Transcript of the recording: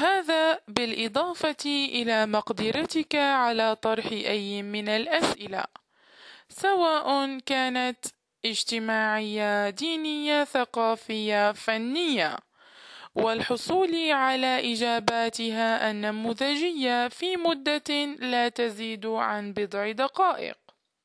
وهذا بالإضافة إلى مقدرتك على طرح أي من الأسئلة، سواء كانت اجتماعية، دينية، ثقافية، فنية، والحصول على إجاباتها النموذجية في مدة لا تزيد عن بضع دقائق.